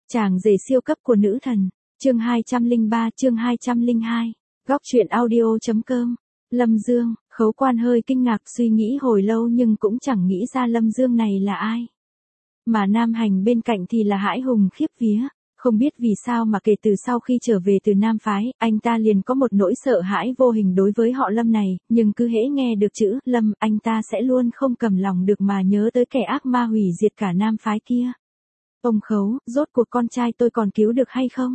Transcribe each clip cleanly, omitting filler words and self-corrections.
Chàng rể siêu cấp của nữ thần. Chương 203, chương 202. Góc truyện audio.com. Lâm Dương, Khấu Quan hơi kinh ngạc suy nghĩ hồi lâu nhưng cũng chẳng nghĩ ra Lâm Dương này là ai. Mà Nam Hành bên cạnh thì là hãi hùng khiếp vía. Không biết vì sao mà kể từ sau khi trở về từ Nam Phái, anh ta liền có một nỗi sợ hãi vô hình đối với họ Lâm này, nhưng cứ hễ nghe được chữ Lâm, anh ta sẽ luôn không cầm lòng được mà nhớ tới kẻ ác ma hủy diệt cả Nam Phái kia. Ông Khấu, rốt cuộc con trai tôi còn cứu được hay không?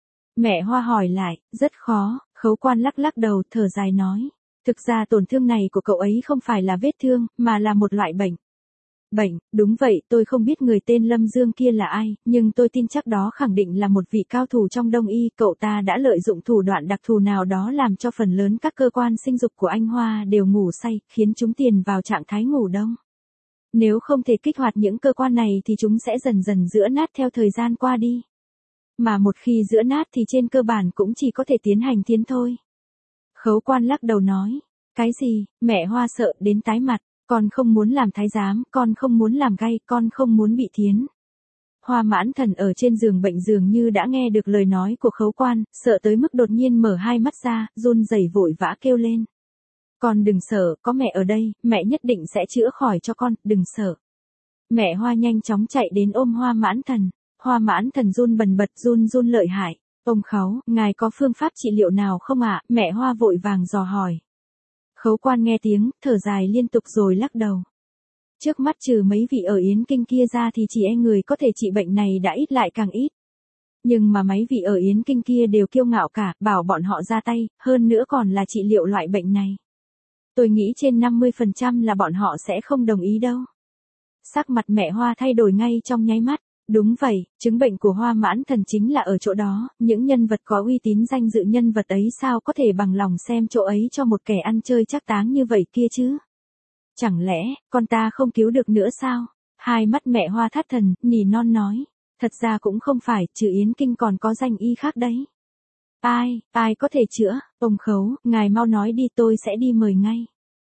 Mẹ Hoa hỏi lại, rất khó. Khấu Quan lắc lắc đầu, thở dài nói. Thực ra tổn thương này của cậu ấy không phải là vết thương, mà là một loại bệnh. Bệnh, đúng vậy, tôi không biết người tên Lâm Dương kia là ai, nhưng tôi tin chắc đó khẳng định là một vị cao thủ trong Đông y, cậu ta đã lợi dụng thủ đoạn đặc thù nào đó làm cho phần lớn các cơ quan sinh dục của anh Hoa đều ngủ say, khiến chúng tiền vào trạng thái ngủ đông. Nếu không thể kích hoạt những cơ quan này thì chúng sẽ dần dần giã nát theo thời gian qua đi. Mà một khi giã nát thì trên cơ bản cũng chỉ có thể tiến hành thiến thôi. Khấu Quan lắc đầu nói, cái gì, mẹ Hoa sợ đến tái mặt. Con không muốn làm thái giám, con không muốn làm gay, con không muốn bị thiến. Hoa Mãn Thần ở trên giường bệnh dường như đã nghe được lời nói của Khấu Quan, sợ tới mức đột nhiên mở hai mắt ra, run rẩy vội vã kêu lên. Con đừng sợ, có mẹ ở đây, mẹ nhất định sẽ chữa khỏi cho con, đừng sợ. Mẹ Hoa nhanh chóng chạy đến ôm Hoa Mãn Thần. Hoa Mãn Thần run bần bật, run lợi hại. Ông Khấu, ngài có phương pháp trị liệu nào không ạ? Mẹ Hoa vội vàng dò hỏi. Khấu Quan nghe tiếng, thở dài liên tục rồi lắc đầu. Trước mắt trừ mấy vị ở Yến Kinh kia ra thì chỉ người có thể trị bệnh này đã ít lại càng ít. Nhưng mà mấy vị ở Yến Kinh kia đều kiêu ngạo cả, bảo bọn họ ra tay, hơn nữa còn là trị liệu loại bệnh này. Tôi nghĩ trên 50% là bọn họ sẽ không đồng ý đâu. Sắc mặt mẹ Hoa thay đổi ngay trong nháy mắt. Đúng vậy, chứng bệnh của Hoa Mãn Thần chính là ở chỗ đó, những nhân vật có uy tín danh dự nhân vật ấy sao có thể bằng lòng xem chỗ ấy cho một kẻ ăn chơi trác táng như vậy kia chứ? Chẳng lẽ, con ta không cứu được nữa sao? Hai mắt mẹ Hoa thất thần, nỉ non nói. Thật ra cũng không phải, trừ Yến Kinh còn có danh y khác đấy. Ai có thể chữa? Ông Khấu, ngài mau nói đi tôi sẽ đi mời ngay.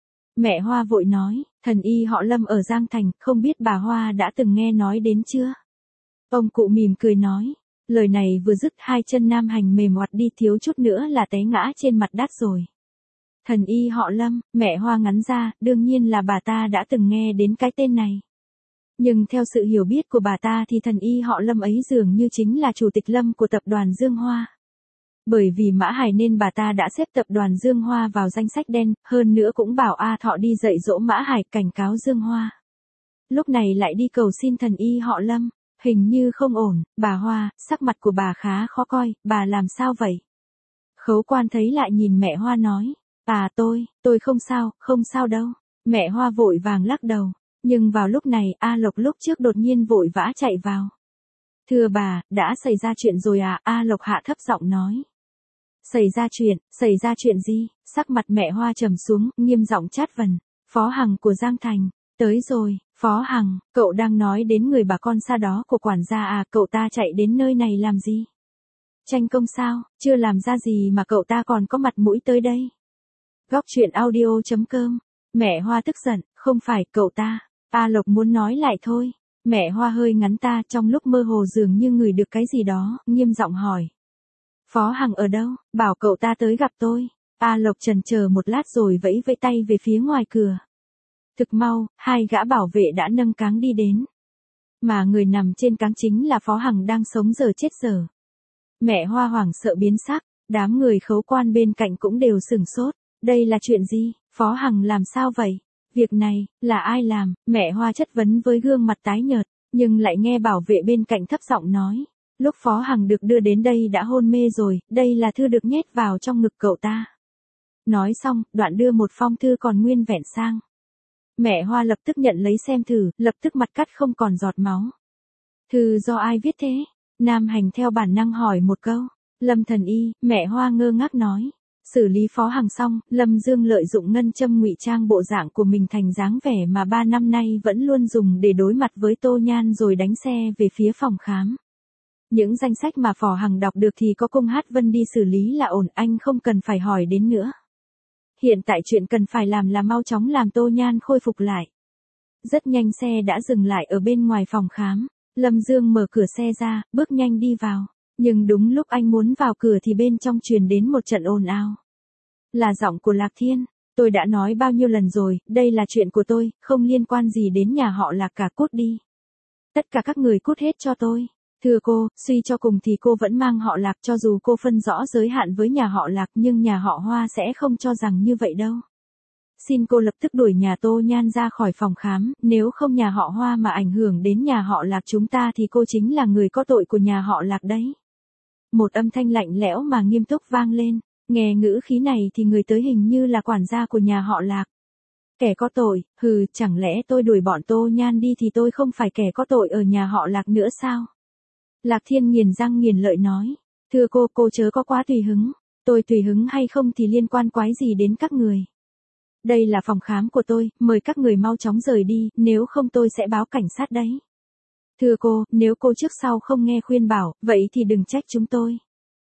Mẹ Hoa vội nói, thần y họ Lâm ở Giang Thành, không biết bà Hoa đã từng nghe nói đến chưa? Ông cụ mỉm cười nói, lời này vừa dứt hai chân Nam Hành mềm oặt đi thiếu chút nữa là té ngã trên mặt đất rồi. Thần y họ Lâm, mẹ Hoa ngắn ra, đương nhiên là bà ta đã từng nghe đến cái tên này. Nhưng theo sự hiểu biết của bà ta thì thần y họ Lâm ấy dường như chính là chủ tịch Lâm của tập đoàn Dương Hoa. Bởi vì Mã Hải nên bà ta đã xếp tập đoàn Dương Hoa vào danh sách đen, hơn nữa cũng bảo A Thọ đi dạy dỗ Mã Hải cảnh cáo Dương Hoa. Lúc này lại đi cầu xin thần y họ Lâm. Hình như không ổn, bà Hoa, sắc mặt của bà khá khó coi, bà làm sao vậy? Khấu Quan thấy lại nhìn mẹ Hoa nói, tôi không sao đâu. Mẹ Hoa vội vàng lắc đầu, nhưng vào lúc này A Lộc lúc trước đột nhiên vội vã chạy vào. Thưa bà, đã xảy ra chuyện rồi à? A Lộc hạ thấp giọng nói. Xảy ra chuyện gì? Sắc mặt mẹ Hoa trầm xuống, nghiêm giọng chát vần, Phó Hằng của Giang Thành, tới rồi. Phó Hằng, cậu đang nói đến người bà con xa đó của quản gia à, cậu ta chạy đến nơi này làm gì? Tranh công sao, chưa làm ra gì mà cậu ta còn có mặt mũi tới đây? Góc truyện audio.com. Mẹ Hoa tức giận, không phải cậu ta. A Lộc muốn nói lại thôi. Mẹ Hoa hơi ngắn ta trong lúc mơ hồ dường như ngửi được cái gì đó, nghiêm giọng hỏi. Phó Hằng ở đâu, bảo cậu ta tới gặp tôi. A Lộc chần chờ một lát rồi vẫy tay về phía ngoài cửa. Thực mau, hai gã bảo vệ đã nâng cáng đi đến. Mà người nằm trên cáng chính là Phó Hằng đang sống giờ chết giờ. Mẹ Hoa hoảng sợ biến sắc, đám người Khấu Quan bên cạnh cũng đều sửng sốt. Đây là chuyện gì, Phó Hằng làm sao vậy? Việc này, là ai làm? Mẹ Hoa chất vấn với gương mặt tái nhợt, nhưng lại nghe bảo vệ bên cạnh thấp giọng nói. Lúc Phó Hằng được đưa đến đây đã hôn mê rồi, đây là thư được nhét vào trong ngực cậu ta. Nói xong, đoạn đưa một phong thư còn nguyên vẹn sang. Mẹ Hoa lập tức nhận lấy xem thử, lập tức mặt cắt không còn giọt máu. Thư do ai viết thế? Nam Hành theo bản năng hỏi một câu. Lâm thần y, mẹ Hoa ngơ ngác nói. Xử lý Phó Hằng xong, Lâm Dương lợi dụng ngân châm ngụy trang bộ dạng của mình thành dáng vẻ mà 3 năm nay vẫn luôn dùng để đối mặt với Tô Nhan rồi đánh xe về phía phòng khám. Những danh sách mà Phó Hằng đọc được thì có Cung Hát Vân đi xử lý là ổn, anh không cần phải hỏi đến nữa. Hiện tại chuyện cần phải làm là mau chóng làm Tô Nhan khôi phục lại. Rất nhanh xe đã dừng lại ở bên ngoài phòng khám. Lâm Dương mở cửa xe ra, bước nhanh đi vào. Nhưng đúng lúc anh muốn vào cửa thì bên trong truyền đến một trận ồn ào. Là giọng của Lạc Thiên. Tôi đã nói bao nhiêu lần rồi, đây là chuyện của tôi, không liên quan gì đến nhà họ Lạc cả, cút đi. Tất cả các người cút hết cho tôi. Thưa cô, suy cho cùng thì cô vẫn mang họ Lạc, cho dù cô phân rõ giới hạn với nhà họ Lạc nhưng nhà họ Hoa sẽ không cho rằng như vậy đâu. Xin cô lập tức đuổi nhà Tô Nhan ra khỏi phòng khám, nếu không nhà họ Hoa mà ảnh hưởng đến nhà họ Lạc chúng ta thì cô chính là người có tội của nhà họ Lạc đấy. Một âm thanh lạnh lẽo mà nghiêm túc vang lên, nghe ngữ khí này thì người tới hình như là quản gia của nhà họ Lạc. Kẻ có tội, hừ, chẳng lẽ tôi đuổi bọn Tô Nhan đi thì tôi không phải kẻ có tội ở nhà họ Lạc nữa sao? Lạc Thiên nghiền răng nghiền lợi nói, thưa cô chớ có quá tùy hứng, tôi tùy hứng hay không thì liên quan quái gì đến các người. Đây là phòng khám của tôi, mời các người mau chóng rời đi, nếu không tôi sẽ báo cảnh sát đấy. Thưa cô, nếu cô trước sau không nghe khuyên bảo, vậy thì đừng trách chúng tôi.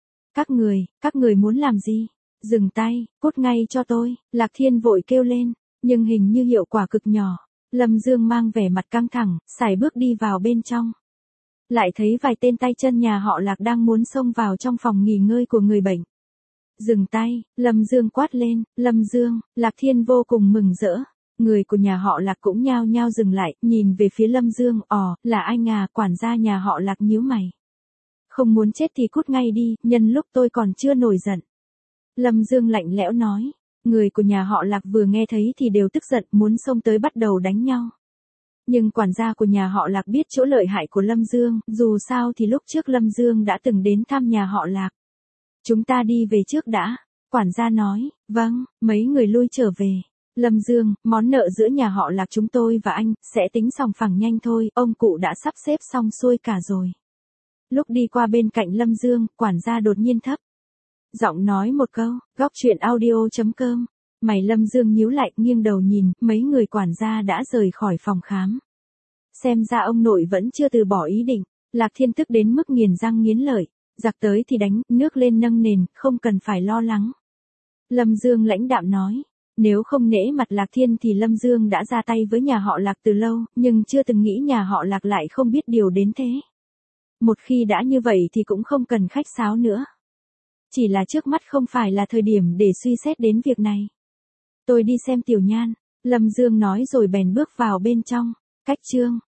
Các người muốn làm gì? Dừng tay, cút ngay cho tôi, Lạc Thiên vội kêu lên, nhưng hình như hiệu quả cực nhỏ. Lâm Dương mang vẻ mặt căng thẳng, sải bước đi vào bên trong. Lại thấy vài tên tay chân nhà họ Lạc đang muốn xông vào trong phòng nghỉ ngơi của người bệnh. Dừng tay, Lâm Dương quát lên, Lâm Dương, Lạc Thiên vô cùng mừng rỡ. Người của nhà họ Lạc cũng nhao nhao dừng lại, nhìn về phía Lâm Dương, là anh à, quản gia nhà họ Lạc nhíu mày. Không muốn chết thì cút ngay đi, nhân lúc tôi còn chưa nổi giận. Lâm Dương lạnh lẽo nói, người của nhà họ Lạc vừa nghe thấy thì đều tức giận, muốn xông tới bắt đầu đánh nhau. Nhưng quản gia của nhà họ Lạc biết chỗ lợi hại của Lâm Dương, dù sao thì lúc trước Lâm Dương đã từng đến thăm nhà họ Lạc. Chúng ta đi về trước đã, quản gia nói, vâng, mấy người lui trở về. Lâm Dương, món nợ giữa nhà họ Lạc chúng tôi và anh, sẽ tính sòng phẳng nhanh thôi, ông cụ đã sắp xếp xong xuôi cả rồi. Lúc đi qua bên cạnh Lâm Dương, quản gia đột nhiên thấp giọng nói một câu, góc chuyện audio.com. Mày Lâm Dương nhíu lại, nghiêng đầu nhìn, mấy người quản gia đã rời khỏi phòng khám. Xem ra ông nội vẫn chưa từ bỏ ý định. Lạc Thiên tức đến mức nghiến răng nghiến lợi. Giặc tới thì đánh, nước lên nâng nền, không cần phải lo lắng. Lâm Dương lãnh đạm nói. Nếu không nể mặt Lạc Thiên thì Lâm Dương đã ra tay với nhà họ Lạc từ lâu, nhưng chưa từng nghĩ nhà họ Lạc lại không biết điều đến thế. Một khi đã như vậy thì cũng không cần khách sáo nữa. Chỉ là trước mắt không phải là thời điểm để suy xét đến việc này. Tôi đi xem Tiểu Nhan, Lâm Dương nói rồi bèn bước vào bên trong. Cách chương